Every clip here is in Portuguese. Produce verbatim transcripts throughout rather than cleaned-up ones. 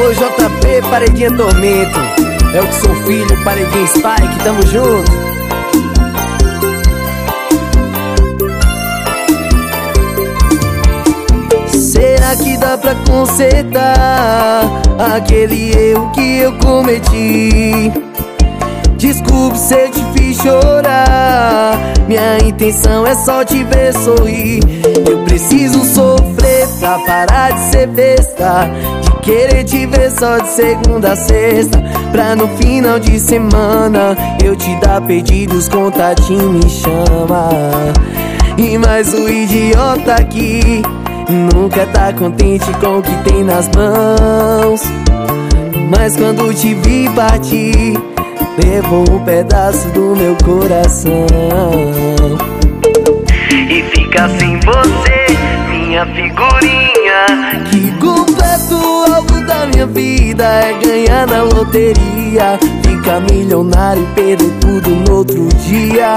Alô J P, Paredinha Tormento. É o que sou filho, Paredinha Spike, tamo junto. Será que dá pra consertar aquele erro que eu cometi? Desculpe se eu te fiz chorar, minha intenção é só te ver sorrir. Eu preciso sofrer pra parar de ser besta, de querer te ver só de segunda a sexta, pra no final de semana eu te dar pedidos, contatinho me chama. E mais o idiota aqui nunca tá contente com o que tem nas mãos, mas quando te vi partir, levou um pedaço do meu coração. E fica sem você, minha figurinha. Que completo alvo da minha vida é ganhar na loteria, ficar milionário e perder tudo no outro dia.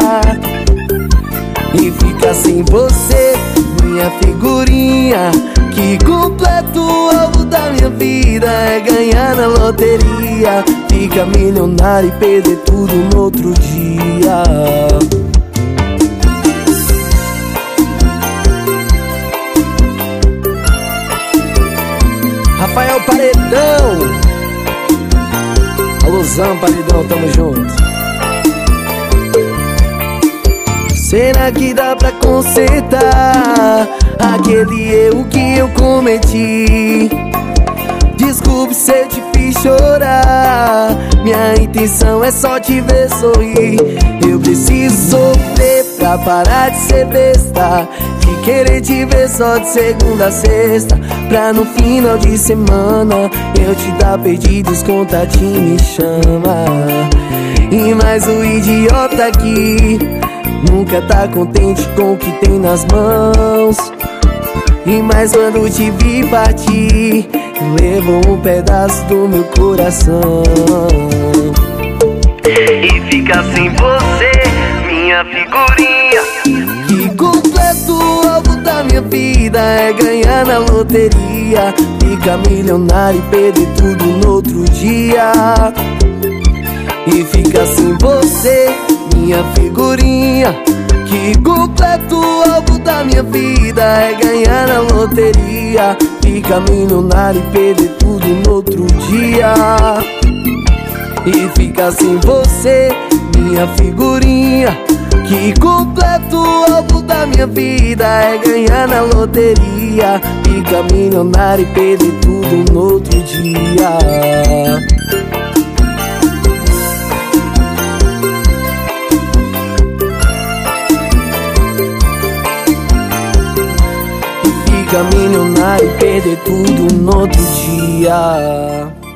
E fica sem você, minha figurinha. Que completo alvo da minha vida é ganhar na loteria, ficar milionário e perder tudo no outro dia. Rafael Paredão, alôzão Paredão, tamo junto. Será que dá pra consertar aquele erro que eu cometi? Desculpe se eu te fiz chorar, minha intenção é só te ver sorrir. Eu preciso sofrer pra parar de ser besta, de querer te ver só de segunda a sexta, pra no final de semana eu te dar pedidos, contatinho me chama. E mais o idiota aqui nunca tá contente com o que tem nas mãos, e mais quando te vi partir, levou um pedaço do meu coração. E fica sem você, minha figurinha. Que completo alvo da minha vida é ganhar na loteria, ficar milionário e perder tudo no outro dia. E fica sem você, minha figurinha. Que completo alvo da minha vida é ganhar na loteria, ficar milionário e perder tudo no outro dia. E fica sem você, minha figurinha. Que completo alvo da minha vida é ganhar na loteria, ficar milionário e perder tudo no outro dia. Ficar milionário e perder tudo no outro dia.